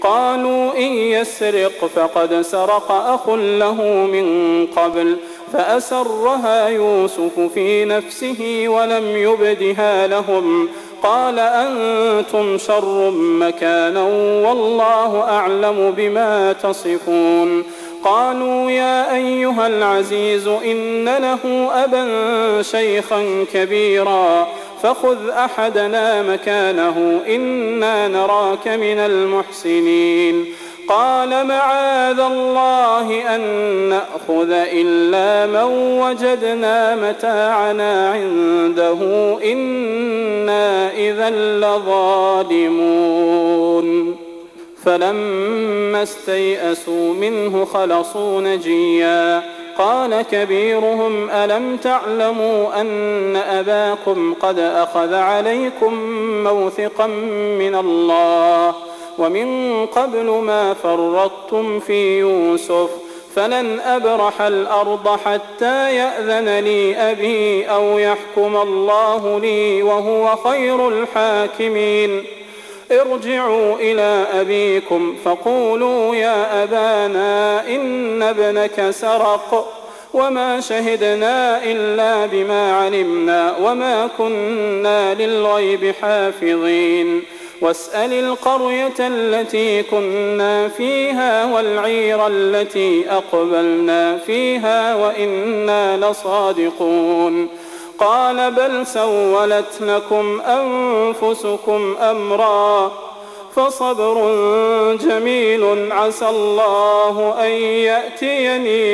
قالوا إن يسرق فقد سرق أخ له من قبل فأسرها يوسف في نفسه ولم يبدها لهم قال أنتم شر مكانا والله أعلم بما تصفون. قالوا يا أيها العزيز إن له أبا شيخا كبيرا فخذ أحدنا مكانه إنا نراك من المحسنين. قال معاذ الله أن نأخذ إلا من وجدنا متاعنا عنده إنا إذا لظالمون. فلما استيئسوا منه خلصوا نجيا قال كبيرهم ألم تعلموا أن أباكم قد أخذ عليكم موثقا من الله ومن قبل ما فرطتم في يوسف فلن أبرح الأرض حتى يأذن لي أبي أو يحكم الله لي وهو خير الحاكمين. ارجعوا إلى أبيكم فقولوا يا أبانا إن ابنك سرق وما شهدنا إلا بما علمنا وما كنا للغيب حافظين. واسأل القرية التي كنا فيها والعير التي أقبلنا فيها وإنا لصادقون. قال بل سولت لكم أنفسكم أمرا فصبر جميل عسى الله أن يأتيني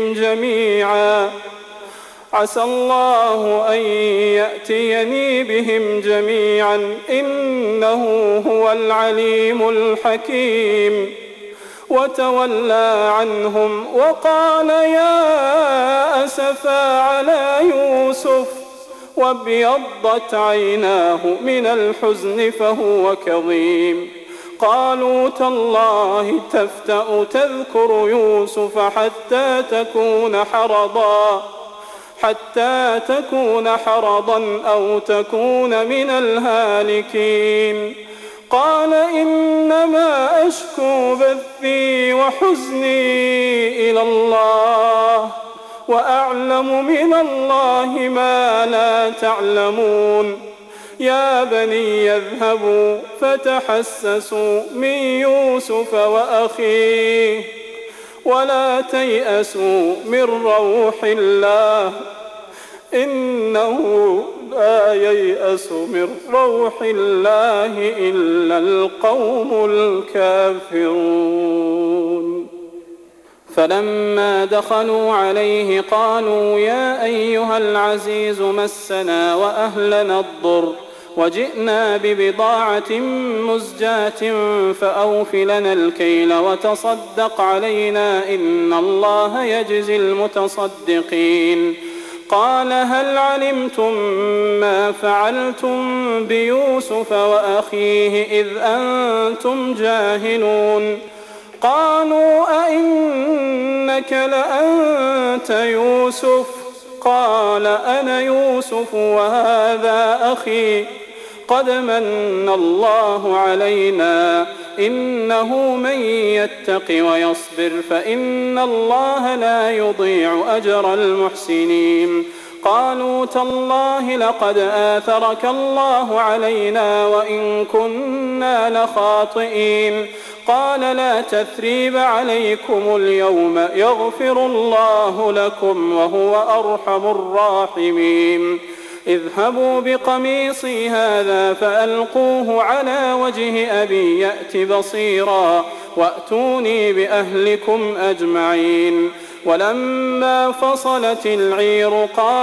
بهم جميعا إنه هو العليم الحكيم. وتولى عنهم وقال يا أسفا على يوسف وابيضت عيناه من الحزن فهو كظيم. قالوا تالله تفتأ تذكر يوسف حتى تكون حرضا أو تكون من الهالكين. قال إنما أشكو بثي وحزني إلى الله وأعلم من الله ما لا تعلمون. يا بني يذهبوا فتحسسوا من يوسف وأخيه ولا تيأسوا من روح الله إنه لا ييأس من روح الله إلا القوم الكافرون. فلما دخلوا عليه قالوا يا أيها العزيز مسنا وأهلنا الضر وجئنا ببضاعة مزجاة فأوف لنا الكيل وتصدق علينا إن الله يجزي المتصدقين. قال هل علمتم ما فعلتم بيوسف وأخيه إذ أنتم جاهلون؟ قالوا أئنك لأنت يوسف؟ قال أنا يوسف وهذا أخي قد من الله علينا إنه من يتق ويصبر فإن الله لا يضيع أجر المحسنين. قالوا تالله لقد آثرك الله علينا وإن كنا لخاطئين. قال لا تثريب عليكم اليوم يغفر الله لكم وهو أرحم الراحمين. اذهبوا بقميصي هذا فألقوه على وجه أبي يأت بصيرا وأتوني بأهلكم أجمعين. ولما فصلت العير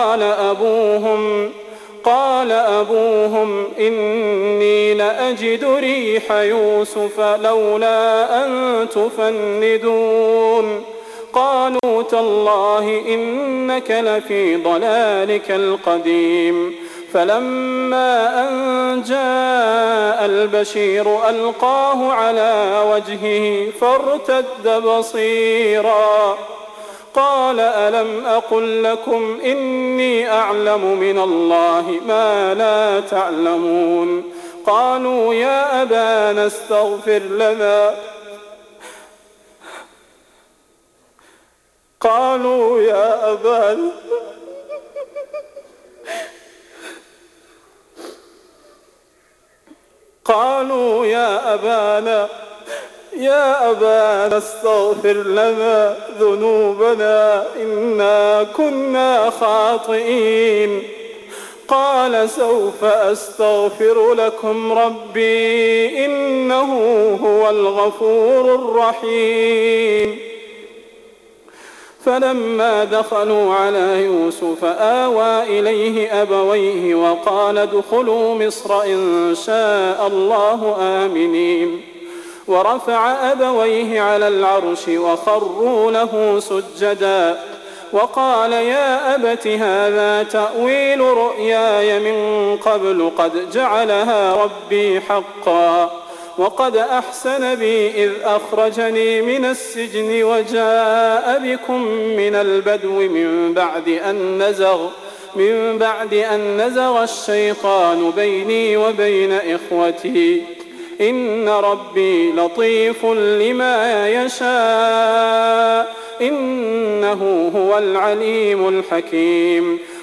قال أبوهم إني لأجد ريح يوسف لولا أن تفندون. قالوا تالله إنك لفي ضلالك القديم. فلما أن جاء البشير ألقاه على وجهه فارتد بصيرا قال ألم أقل لكم إني أعلم من الله ما لا تعلمون. قالوا يا أبانا استغفر لنا قالوا يا أبانا استغفر لنا ذنوبنا إنا كنا خاطئين. قال سوف أستغفر لكم ربي إنه هو الغفور الرحيم. فلما دخلوا على يوسف آوى إليه أبويه وقال ادخلوا مصر إن شاء الله آمنين. ورفع أبويه على العرش وخروا له سجدا وقال يا أبت هذا تأويل رؤياي من قبل قد جعلها ربي حقا وقد أحسن بي إذ أخرجني من السجن وجاء بكم من البدو من بعد أن نزغ الشيطان بيني وبين إخوتي إن ربي لطيف لما يشاء إنه هو العليم الحكيم.